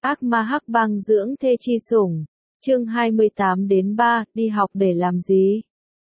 Ác ma hắc bang dưỡng thê chi sủng. Chương 28-3, đi học để làm gì?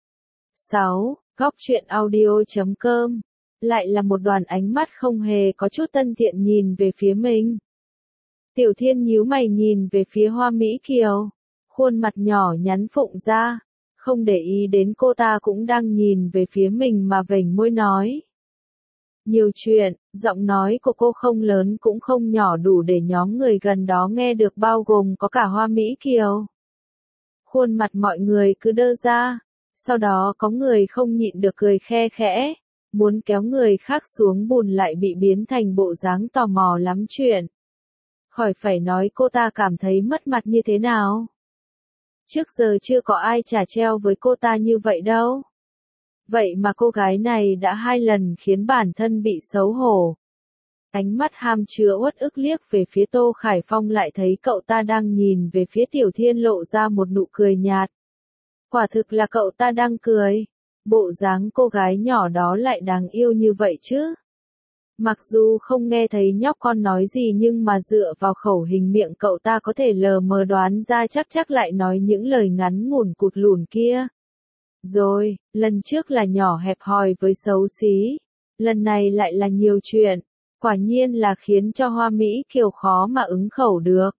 6. Góc truyện audio.com. Lại là một đoàn ánh mắt không hề có chút thân thiện nhìn về phía mình. Tiểu Thiên nhíu mày nhìn về phía Hoa Mỹ Kiều. Khuôn mặt nhỏ nhắn phụng ra. Không để ý đến cô ta cũng đang nhìn về phía mình mà vểnh môi nói. Nhiều chuyện, giọng nói của cô không lớn cũng không nhỏ đủ để nhóm người gần đó nghe được bao gồm có cả Hoa Mỹ Kiều. Khuôn mặt mọi người cứ đơ ra, sau đó có người không nhịn được cười khe khẽ, muốn kéo người khác xuống bùn lại bị biến thành bộ dáng tò mò lắm chuyện. Khỏi phải nói cô ta cảm thấy mất mặt như thế nào. Trước giờ chưa có ai trả treo với cô ta như vậy đâu. Vậy mà cô gái này đã 2 lần khiến bản thân bị xấu hổ. Ánh mắt ham chứa uất ức liếc về phía Tô Khải Phong lại thấy cậu ta đang nhìn về phía Tiểu Thiên lộ ra một nụ cười nhạt. Quả thực là cậu ta đang cười. Bộ dáng cô gái nhỏ đó lại đáng yêu như vậy chứ. Mặc dù không nghe thấy nhóc con nói gì nhưng mà dựa vào khẩu hình miệng cậu ta có thể lờ mờ đoán ra chắc lại nói những lời ngắn ngủn cụt lủn kia. Rồi, lần trước là nhỏ hẹp hòi với xấu xí, lần này lại là nhiều chuyện, quả nhiên là khiến cho Hoa Mỹ Kiều khó mà ứng khẩu được.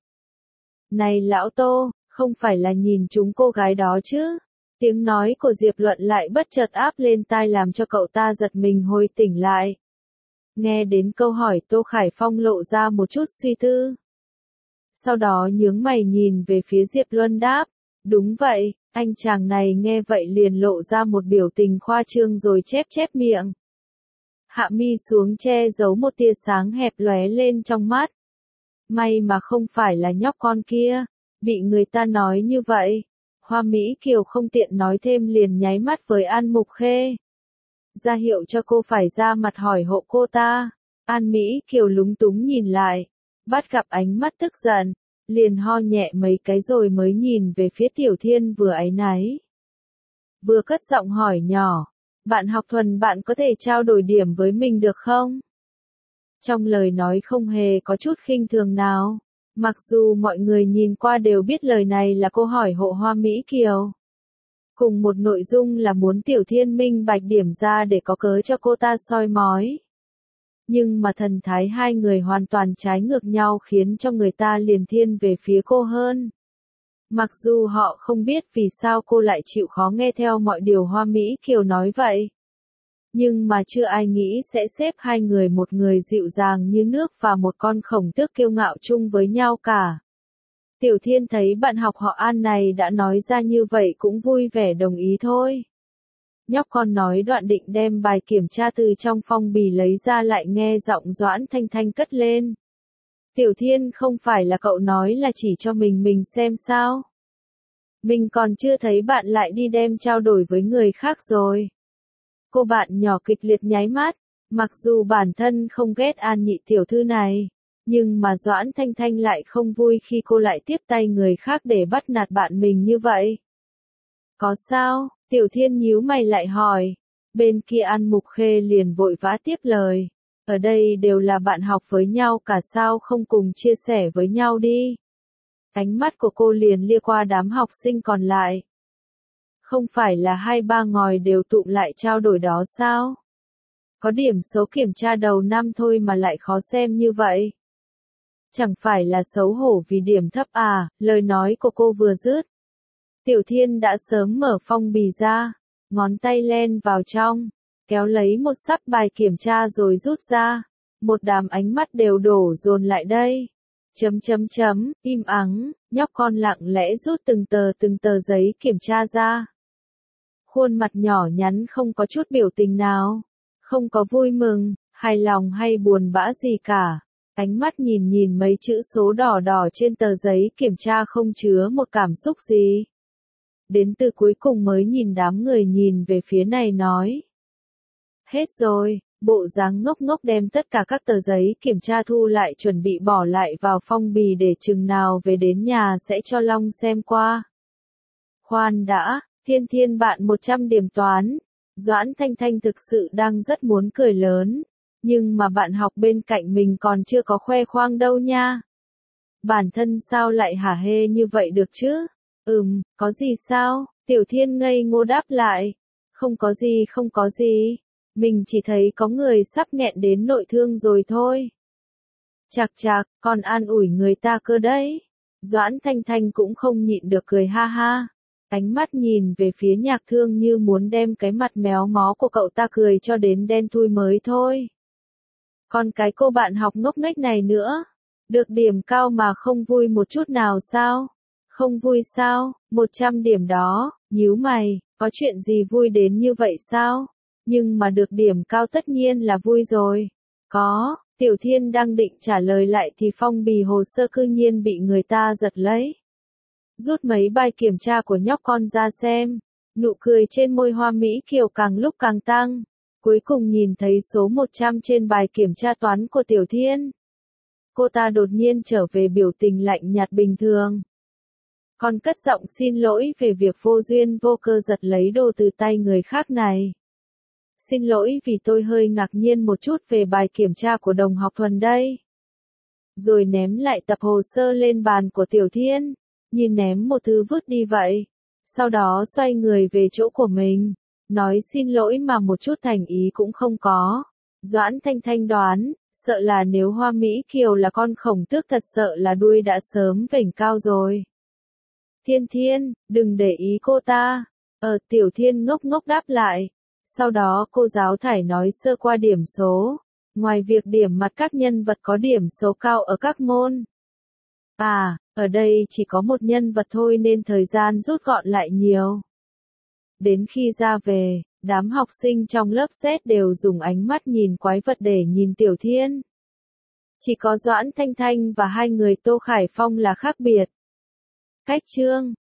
Này lão Tô, không phải là nhìn chúng cô gái đó chứ? Tiếng nói của Diệp Luận lại bất chợt áp lên tai làm cho cậu ta giật mình hồi tỉnh lại. Nghe đến câu hỏi Tô Khải Phong lộ ra một chút suy tư. Sau đó nhướng mày nhìn về phía Diệp Luân đáp, đúng vậy. Anh chàng này nghe vậy liền lộ ra một biểu tình khoa trương rồi chép miệng. Hạ mi xuống che giấu một tia sáng hẹp lóe lên trong mắt. May mà không phải là nhóc con kia, bị người ta nói như vậy. Hoa Mỹ Kiều không tiện nói thêm liền nháy mắt với An Mục Khê. Ra hiệu cho cô phải ra mặt hỏi hộ cô ta. An Mỹ Kiều lúng túng nhìn lại, bắt gặp ánh mắt tức giận. Liền ho nhẹ mấy cái rồi mới nhìn về phía Tiểu Thiên vừa áy náy. Vừa cất giọng hỏi nhỏ, bạn học thuần bạn có thể trao đổi điểm với mình được không? Trong lời nói không hề có chút khinh thường nào, mặc dù mọi người nhìn qua đều biết lời này là cô hỏi hộ Hoa Mỹ Kiều. Cùng một nội dung là muốn Tiểu Thiên minh bạch điểm ra để có cớ cho cô ta soi mói. Nhưng mà thần thái hai người hoàn toàn trái ngược nhau khiến cho người ta liền thiên về phía cô hơn. Mặc dù họ không biết vì sao cô lại chịu khó nghe theo mọi điều Hoa Mỹ Kiều nói vậy. Nhưng mà chưa ai nghĩ sẽ xếp hai người, một người dịu dàng như nước và một con khổng tước kiêu ngạo chung với nhau cả. Tiểu Thiên thấy bạn học họ An này đã nói ra như vậy cũng vui vẻ đồng ý thôi. Nhóc con nói đoạn định đem bài kiểm tra từ trong phong bì lấy ra lại nghe giọng Doãn Thanh Thanh cất lên. Tiểu Thiên, không phải là cậu nói là chỉ cho mình xem sao? Mình còn chưa thấy bạn lại đi đem trao đổi với người khác rồi. Cô bạn nhỏ kịch liệt nháy mắt, mặc dù bản thân không ghét An nhị tiểu thư này, nhưng mà Doãn Thanh Thanh lại không vui khi cô lại tiếp tay người khác để bắt nạt bạn mình như vậy. Có sao? Tiểu Thiên nhíu mày lại hỏi. Bên kia An Mục Khê liền vội vã tiếp lời. Ở đây đều là bạn học với nhau cả, sao không cùng chia sẻ với nhau đi. Ánh mắt của cô liền lia qua đám học sinh còn lại. Không phải là 2-3 ngòi đều tụ lại trao đổi đó sao? Có điểm số kiểm tra đầu năm thôi mà lại khó xem như vậy. Chẳng phải là xấu hổ vì điểm thấp à? Lời nói của cô vừa dứt. Tiểu Thiên đã sớm mở phong bì ra, ngón tay len vào trong, kéo lấy một sắp bài kiểm tra rồi rút ra. Một đám ánh mắt đều đổ dồn lại đây. Im ắng, nhóc con lặng lẽ rút từng tờ giấy kiểm tra ra. Khuôn mặt nhỏ nhắn không có chút biểu tình nào, không có vui mừng, hài lòng hay buồn bã gì cả. Ánh mắt nhìn mấy chữ số đỏ trên tờ giấy kiểm tra không chứa một cảm xúc gì. Đến từ cuối cùng mới nhìn đám người nhìn về phía này nói. Hết rồi, bộ dáng ngốc đem tất cả các tờ giấy kiểm tra thu lại chuẩn bị bỏ lại vào phong bì để chừng nào về đến nhà sẽ cho Long xem qua. Khoan đã, Thiên bạn 100 điểm toán. Doãn Thanh Thanh thực sự đang rất muốn cười lớn, nhưng mà bạn học bên cạnh mình còn chưa có khoe khoang đâu nha. Bản thân sao lại hả hê như vậy được chứ? Có gì sao? Tiểu Thiên ngây ngô đáp lại. Không có gì, không có gì. Mình chỉ thấy có người sắp nghẹn đến nội thương rồi thôi. Chạc chạc, còn an ủi người ta cơ đấy. Doãn Thanh Thanh cũng không nhịn được cười ha ha. Ánh mắt nhìn về phía Nhạc Thương như muốn đem cái mặt méo mó của cậu ta cười cho đến đen thui mới thôi. Còn cái cô bạn học ngốc nghếch này nữa. Được điểm cao mà không vui một chút nào sao? Không vui sao? 100 điểm đó, nhíu mày, có chuyện gì vui đến như vậy sao? Nhưng mà được điểm cao tất nhiên là vui rồi. Có, Tiểu Thiên đang định trả lời lại thì phong bì hồ sơ cư nhiên bị người ta giật lấy. Rút mấy bài kiểm tra của nhóc con ra xem. Nụ cười trên môi Hoa Mỹ Kiều càng lúc càng tăng. Cuối cùng nhìn thấy số 100 trên bài kiểm tra toán của Tiểu Thiên. Cô ta đột nhiên trở về biểu tình lạnh nhạt bình thường. Còn cất giọng xin lỗi về việc vô duyên vô cơ giật lấy đồ từ tay người khác này. Xin lỗi vì tôi hơi ngạc nhiên một chút về bài kiểm tra của đồng học Thuần đây. Rồi ném lại tập hồ sơ lên bàn của Tiểu Thiên, như ném một thứ vứt đi vậy. Sau đó xoay người về chỗ của mình, nói xin lỗi mà một chút thành ý cũng không có. Doãn Thanh Thanh đoán, sợ là nếu Hoa Mỹ Kiều là con khổng tước thật sợ là đuôi đã sớm vểnh cao rồi. Thiên Thiên, đừng để ý cô ta. Tiểu Thiên ngốc ngốc đáp lại. Sau đó cô giáo thải nói sơ qua điểm số. Ngoài việc điểm mặt các nhân vật có điểm số cao ở các môn. Ở đây chỉ có một nhân vật thôi nên thời gian rút gọn lại nhiều. Đến khi ra về, đám học sinh trong lớp xét đều dùng ánh mắt nhìn quái vật để nhìn Tiểu Thiên. Chỉ có Doãn Thanh Thanh và hai người Tô Khải Phong là khác biệt. Cách chương